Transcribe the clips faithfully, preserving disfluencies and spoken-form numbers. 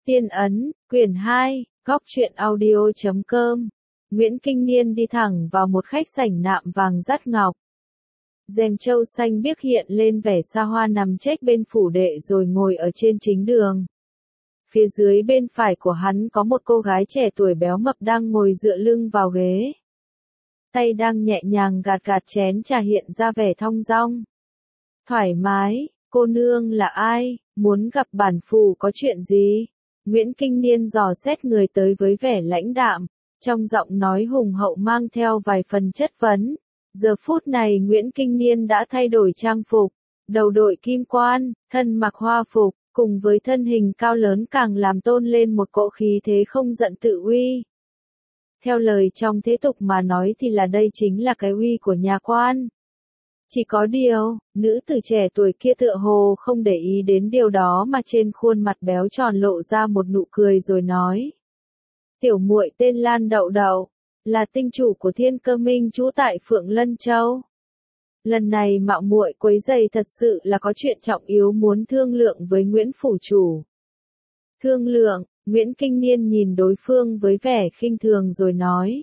Tiên ấn, quyển hai, góc truyện audio chấm com. Nguyễn Kinh Niên đi thẳng vào một khách sảnh nạm vàng dắt ngọc. Rèm trâu xanh biếc hiện lên vẻ xa hoa nằm chếch bên phủ đệ rồi ngồi ở trên chính đường. Phía dưới bên phải của hắn có một cô gái trẻ tuổi béo mập đang ngồi dựa lưng vào ghế. Tay đang nhẹ nhàng gạt gạt chén trà hiện ra vẻ thong dong. Thoải mái, cô nương là ai, muốn gặp bản phủ có chuyện gì? Nguyễn Kinh Niên dò xét người tới với vẻ lãnh đạm, trong giọng nói hùng hậu mang theo vài phần chất vấn. Giờ phút này Nguyễn Kinh Niên đã thay đổi trang phục, đầu đội kim quan, thân mặc hoa phục, cùng với thân hình cao lớn càng làm tôn lên một cỗ khí thế không giận tự uy. Theo lời trong thế tục mà nói thì là đây chính là cái uy của nhà quan. Chỉ có điều, nữ tử trẻ tuổi kia tựa hồ không để ý đến điều đó mà trên khuôn mặt béo tròn lộ ra một nụ cười rồi nói. Tiểu muội tên Lan Đậu Đậu, là tinh chủ của Thiên Cơ Minh trú tại Phượng Lân Châu. Lần này mạo muội quấy rầy thật sự là có chuyện trọng yếu muốn thương lượng với Nguyễn phủ chủ. Thương lượng, Nguyễn Kinh Niên nhìn đối phương với vẻ khinh thường rồi nói.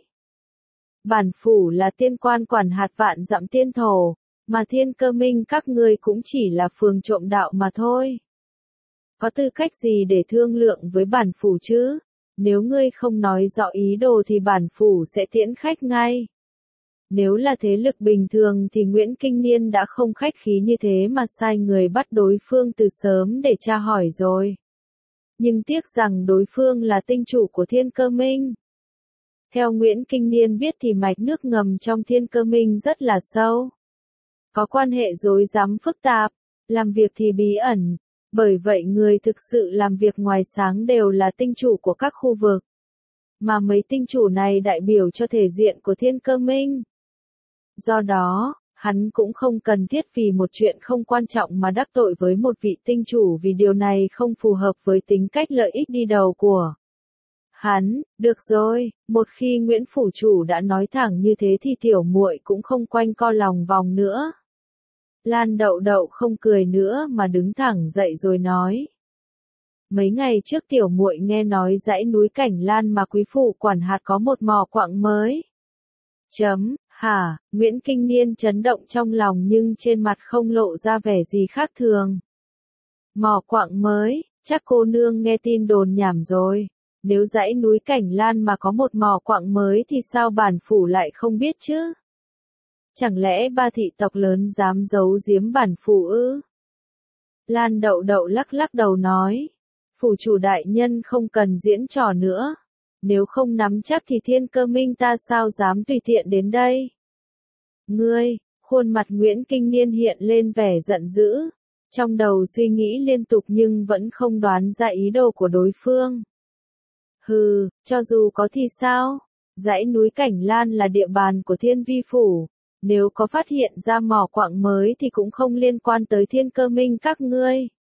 Bản phủ là tiên quan quản hạt vạn dặm tiên thổ, mà Thiên Cơ Minh các ngươi cũng chỉ là phường trộm đạo mà thôi. Có tư cách gì để thương lượng với bản phủ chứ? Nếu ngươi không nói rõ ý đồ thì bản phủ sẽ tiễn khách ngay. Nếu là thế lực bình thường thì Nguyễn Kinh Niên đã không khách khí như thế mà sai người bắt đối phương từ sớm để tra hỏi rồi. Nhưng tiếc rằng đối phương là tinh chủ của Thiên Cơ Minh. Theo Nguyễn Kinh Niên biết thì mạch nước ngầm trong Thiên Cơ Minh rất là sâu. Có quan hệ rối rắm phức tạp, làm việc thì bí ẩn, bởi vậy người thực sự làm việc ngoài sáng đều là tinh chủ của các khu vực. Mà mấy tinh chủ này đại biểu cho thể diện của Thiên Cơ Minh. Do đó, hắn cũng không cần thiết vì một chuyện không quan trọng mà đắc tội với một vị tinh chủ vì điều này không phù hợp với tính cách lợi ích đi đầu của hắn. Được rồi, một khi Nguyễn phủ chủ đã nói thẳng như thế thì tiểu muội cũng không quanh co lòng vòng nữa. Lan Đậu Đậu không cười nữa mà đứng thẳng dậy rồi nói. Mấy ngày trước tiểu muội nghe nói dãy núi Cảnh Lan mà quý phủ quản hạt có một mỏ quặng mới. Chấm, hả, Nguyễn Kinh Niên chấn động trong lòng nhưng trên mặt không lộ ra vẻ gì khác thường. Mỏ quặng mới, chắc cô nương nghe tin đồn nhảm rồi. Nếu dãy núi Cảnh Lan mà có một mỏ quặng mới thì sao bản phủ lại không biết chứ? Chẳng lẽ ba thị tộc lớn dám giấu giếm bản phủ ư? Lan Đậu Đậu lắc lắc đầu nói. Phủ chủ đại nhân không cần diễn trò nữa. Nếu không nắm chắc thì Thiên Cơ Minh ta sao dám tùy tiện đến đây? Ngươi, khuôn mặt Nguyễn Kinh Niên hiện lên vẻ giận dữ. Trong đầu suy nghĩ liên tục nhưng vẫn không đoán ra ý đồ của đối phương. Hừ, cho dù có thì sao? Dãy núi Cảnh Lan là địa bàn của Thiên Vi phủ. Nếu có phát hiện ra mỏ quặng mới thì cũng không liên quan tới Thiên Cơ Minh các ngươi.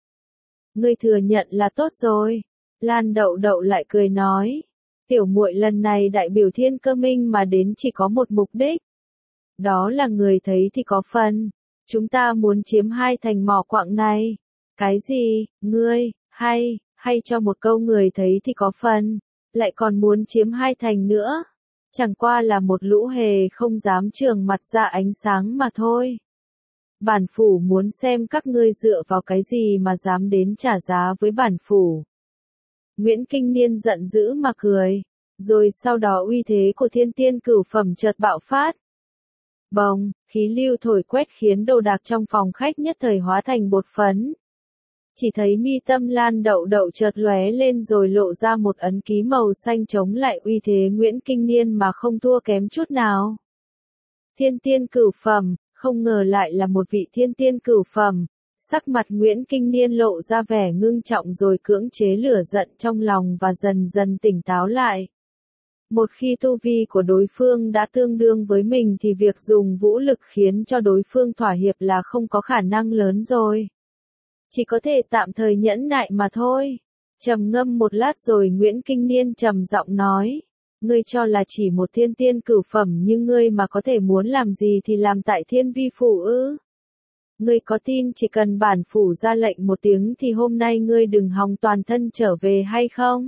Ngươi thừa nhận là tốt rồi. Lan Đậu Đậu lại cười nói. Tiểu muội lần này đại biểu Thiên Cơ Minh mà đến chỉ có một mục đích. Đó là người thấy thì có phần. Chúng ta muốn chiếm hai thành mỏ quặng này. Cái gì, ngươi, hay, hay cho một câu người thấy thì có phần. Lại còn muốn chiếm hai thành nữa. Chẳng qua là một lũ hề không dám trường mặt ra ánh sáng mà thôi. Bản phủ muốn xem các ngươi dựa vào cái gì mà dám đến trả giá với bản phủ. Nguyễn Kinh Niên giận dữ mà cười, rồi sau đó uy thế của thiên tiên cửu phẩm chợt bạo phát. Bồng, khí lưu thổi quét khiến đồ đạc trong phòng khách nhất thời hóa thành bột phấn. Chỉ thấy mi tâm Lan Đậu Đậu chợt lóe lên rồi lộ ra một ấn ký màu xanh chống lại uy thế Nguyễn Kinh Niên mà không thua kém chút nào. Thiên tiên cửu phẩm, không ngờ lại là một vị thiên tiên cửu phẩm. Sắc mặt Nguyễn Kinh Niên lộ ra vẻ ngưng trọng rồi cưỡng chế lửa giận trong lòng và dần dần tỉnh táo lại. Một khi tu vi của đối phương đã tương đương với mình thì việc dùng vũ lực khiến cho đối phương thỏa hiệp là không có khả năng lớn rồi. Chỉ có thể tạm thời nhẫn nại mà thôi. Trầm ngâm một lát rồi Nguyễn Kinh Niên trầm giọng nói. Ngươi cho là chỉ một thiên tiên cửu phẩm như ngươi mà có thể muốn làm gì thì làm tại Thiên Vi phủ ư? Ngươi có tin chỉ cần bản phủ ra lệnh một tiếng thì hôm nay ngươi đừng hòng toàn thân trở về hay không?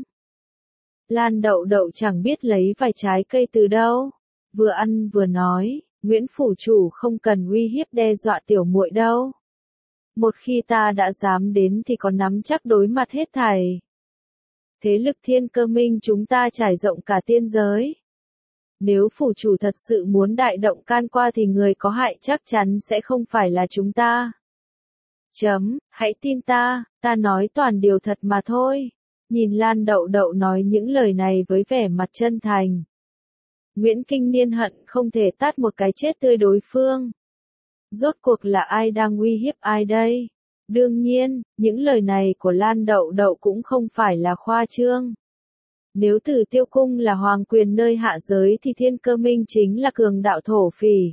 Lan Đậu Đậu chẳng biết lấy vài trái cây từ đâu, vừa ăn vừa nói, Nguyễn phủ chủ không cần uy hiếp đe dọa tiểu muội đâu. Một khi ta đã dám đến thì có nắm chắc đối mặt hết thảy. Thế lực Thiên Cơ Minh chúng ta trải rộng cả tiên giới. Nếu phủ chủ thật sự muốn đại động can qua thì người có hại chắc chắn sẽ không phải là chúng ta. Chấm, hãy tin ta, ta nói toàn điều thật mà thôi. Nhìn Lan Đậu Đậu nói những lời này với vẻ mặt chân thành. Nguyễn Kinh Niên hận không thể tát một cái chết tươi đối phương. Rốt cuộc là ai đang uy hiếp ai đây? Đương nhiên, những lời này của Lan Đậu Đậu cũng không phải là khoa trương. Nếu Tử Tiêu Cung là hoàng quyền nơi hạ giới thì Thiên Cơ Minh chính là cường đạo thổ phỉ.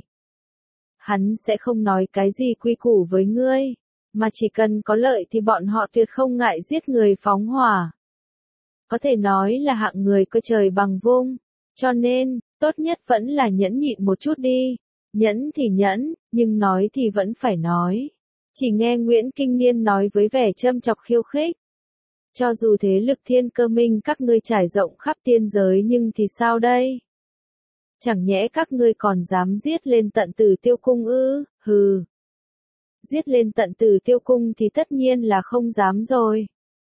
Hắn sẽ không nói cái gì quy củ với ngươi, mà chỉ cần có lợi thì bọn họ tuyệt không ngại giết người phóng hỏa. Có thể nói là hạng người coi trời bằng vung, cho nên, tốt nhất vẫn là nhẫn nhịn một chút đi. Nhẫn thì nhẫn, nhưng nói thì vẫn phải nói. Chỉ nghe Nguyễn Kinh Niên nói với vẻ châm chọc khiêu khích. Cho dù thế lực Thiên Cơ Minh các ngươi trải rộng khắp tiên giới nhưng thì sao đây? Chẳng nhẽ các ngươi còn dám giết lên tận Tử Tiêu Cung ư? Hừ. Giết lên tận Tử Tiêu Cung thì tất nhiên là không dám rồi.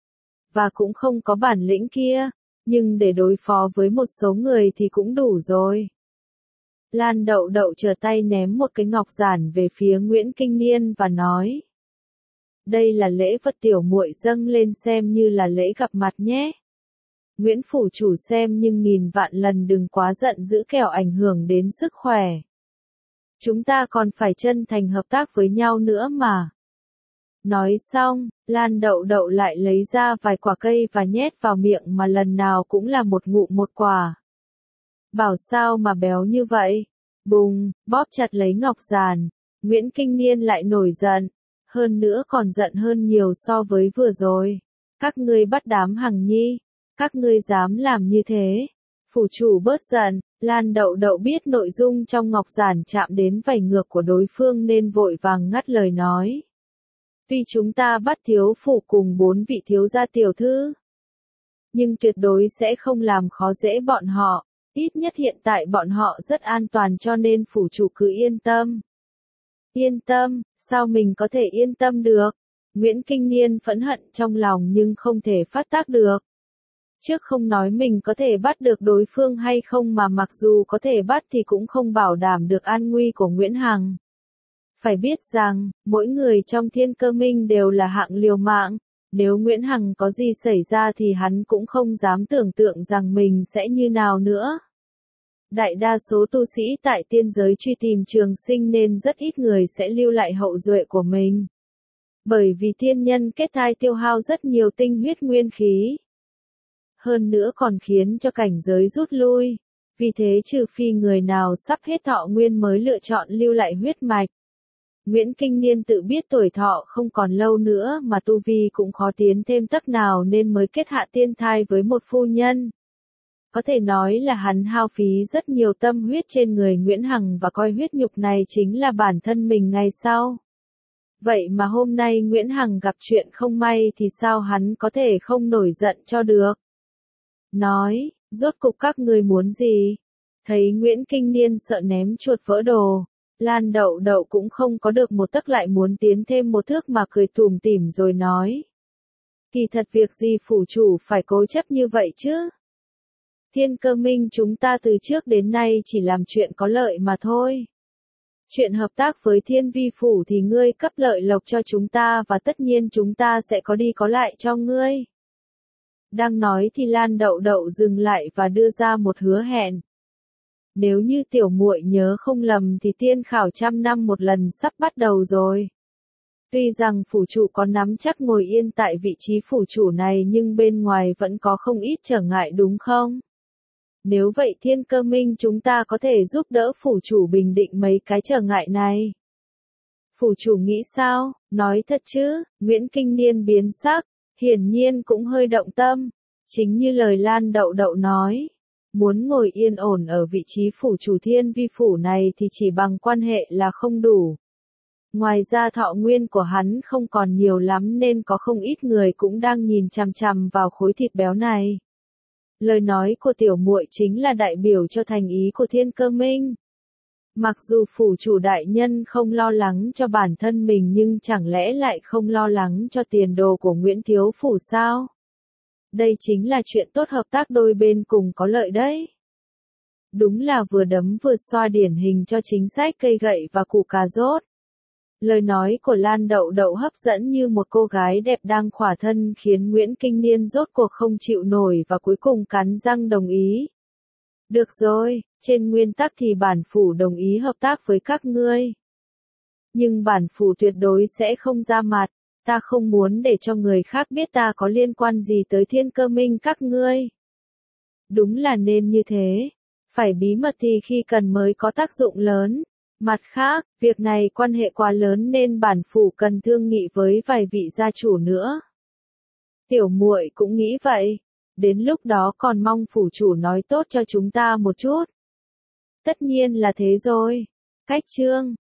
Và cũng không có bản lĩnh kia, nhưng để đối phó với một số người thì cũng đủ rồi. Lan Đậu Đậu trở tay ném một cái ngọc giản về phía Nguyễn Kinh Niên và nói. Đây là lễ vật tiểu muội dâng lên xem như là lễ gặp mặt nhé. Nguyễn phủ chủ xem nhưng nghìn vạn lần đừng quá giận dữ kẻo ảnh hưởng đến sức khỏe. Chúng ta còn phải chân thành hợp tác với nhau nữa mà. Nói xong, Lan Đậu Đậu lại lấy ra vài quả cây và nhét vào miệng mà lần nào cũng là một ngụm một quả. Bảo sao mà béo như vậy? Bùng, bóp chặt lấy ngọc giản. Nguyễn Kinh Niên lại nổi giận. Hơn nữa còn giận hơn nhiều so với vừa rồi. Các ngươi bắt đám Hằng Nhi. Các ngươi dám làm như thế. Phủ chủ bớt giận. Lan Đậu Đậu biết nội dung trong ngọc giản chạm đến vảy ngược của đối phương nên vội vàng ngắt lời nói. Tuy chúng ta bắt thiếu phủ cùng bốn vị thiếu gia tiểu thư, nhưng tuyệt đối sẽ không làm khó dễ bọn họ. Ít nhất hiện tại bọn họ rất an toàn cho nên phủ chủ cứ yên tâm. Yên tâm, sao mình có thể yên tâm được? Nguyễn Kinh Niên phẫn hận trong lòng nhưng không thể phát tác được. Trước không nói mình có thể bắt được đối phương hay không mà mặc dù có thể bắt thì cũng không bảo đảm được an nguy của Nguyễn Hằng. Phải biết rằng, mỗi người trong Thiên Cơ Minh đều là hạng liều mạng. Nếu Nguyễn Hằng có gì xảy ra thì hắn cũng không dám tưởng tượng rằng mình sẽ như nào nữa. Đại đa số tu sĩ tại tiên giới truy tìm trường sinh nên rất ít người sẽ lưu lại hậu duệ của mình. Bởi vì thiên nhân kết thai tiêu hao rất nhiều tinh huyết nguyên khí. Hơn nữa còn khiến cho cảnh giới rút lui. Vì thế trừ phi người nào sắp hết thọ nguyên mới lựa chọn lưu lại huyết mạch. Nguyễn Kinh Niên tự biết tuổi thọ không còn lâu nữa mà tu vi cũng khó tiến thêm tấc nào nên mới kết hạ tiên thai với một phu nhân. Có thể nói là hắn hao phí rất nhiều tâm huyết trên người Nguyễn Hằng và coi huyết nhục này chính là bản thân mình ngày sau. Vậy mà hôm nay Nguyễn Hằng gặp chuyện không may thì sao hắn có thể không nổi giận cho được? Nói, rốt cục các người muốn gì? Thấy Nguyễn Kinh Niên sợ ném chuột vỡ đồ. Lan Đậu Đậu cũng không có được một tấc lại muốn tiến thêm một thước mà cười tủm tỉm rồi nói. Kỳ thật việc gì phủ chủ phải cố chấp như vậy chứ? Thiên Cơ Minh chúng ta từ trước đến nay chỉ làm chuyện có lợi mà thôi. Chuyện hợp tác với Thiên Vi Phủ thì ngươi cấp lợi lộc cho chúng ta và tất nhiên chúng ta sẽ có đi có lại cho ngươi. Đang nói thì Lan Đậu Đậu dừng lại và đưa ra một hứa hẹn. Nếu như tiểu muội nhớ không lầm thì tiên khảo trăm năm một lần sắp bắt đầu rồi. Tuy rằng phủ chủ có nắm chắc ngồi yên tại vị trí phủ chủ này nhưng bên ngoài vẫn có không ít trở ngại đúng không? Nếu vậy Thiên Cơ Minh chúng ta có thể giúp đỡ phủ chủ bình định mấy cái trở ngại này. Phủ chủ nghĩ sao? Nói thật chứ? Nguyễn Kinh Niên biến sắc, hiển nhiên cũng hơi động tâm. Chính như lời Lan Đậu Đậu nói. Muốn ngồi yên ổn ở vị trí phủ chủ Thiên Vi Phủ này thì chỉ bằng quan hệ là không đủ. Ngoài ra thọ nguyên của hắn không còn nhiều lắm nên có không ít người cũng đang nhìn chằm chằm vào khối thịt béo này. Lời nói của tiểu muội chính là đại biểu cho thành ý của Thiên Cơ Minh. Mặc dù phủ chủ đại nhân không lo lắng cho bản thân mình nhưng chẳng lẽ lại không lo lắng cho tiền đồ của Nguyễn Thiếu Phủ sao? Đây chính là chuyện tốt, hợp tác đôi bên cùng có lợi đấy. Đúng là vừa đấm vừa xoa, điển hình cho chính sách cây gậy và củ cà rốt. Lời nói của Lan Đậu Đậu hấp dẫn như một cô gái đẹp đang khỏa thân khiến Nguyễn Kinh Niên rốt cuộc không chịu nổi và cuối cùng cắn răng đồng ý. Được rồi, trên nguyên tắc thì bản phủ đồng ý hợp tác với các ngươi. Nhưng bản phủ tuyệt đối sẽ không ra mặt, ta không muốn để cho người khác biết ta có liên quan gì tới Thiên Cơ Minh các ngươi. Đúng là nên như thế, phải bí mật thì khi cần mới có tác dụng lớn. Mặt khác, việc này quan hệ quá lớn nên bản phủ cần thương nghị với vài vị gia chủ nữa. Tiểu muội cũng nghĩ vậy, đến lúc đó còn mong phủ chủ nói tốt cho chúng ta một chút. Tất nhiên là thế rồi. Cách chương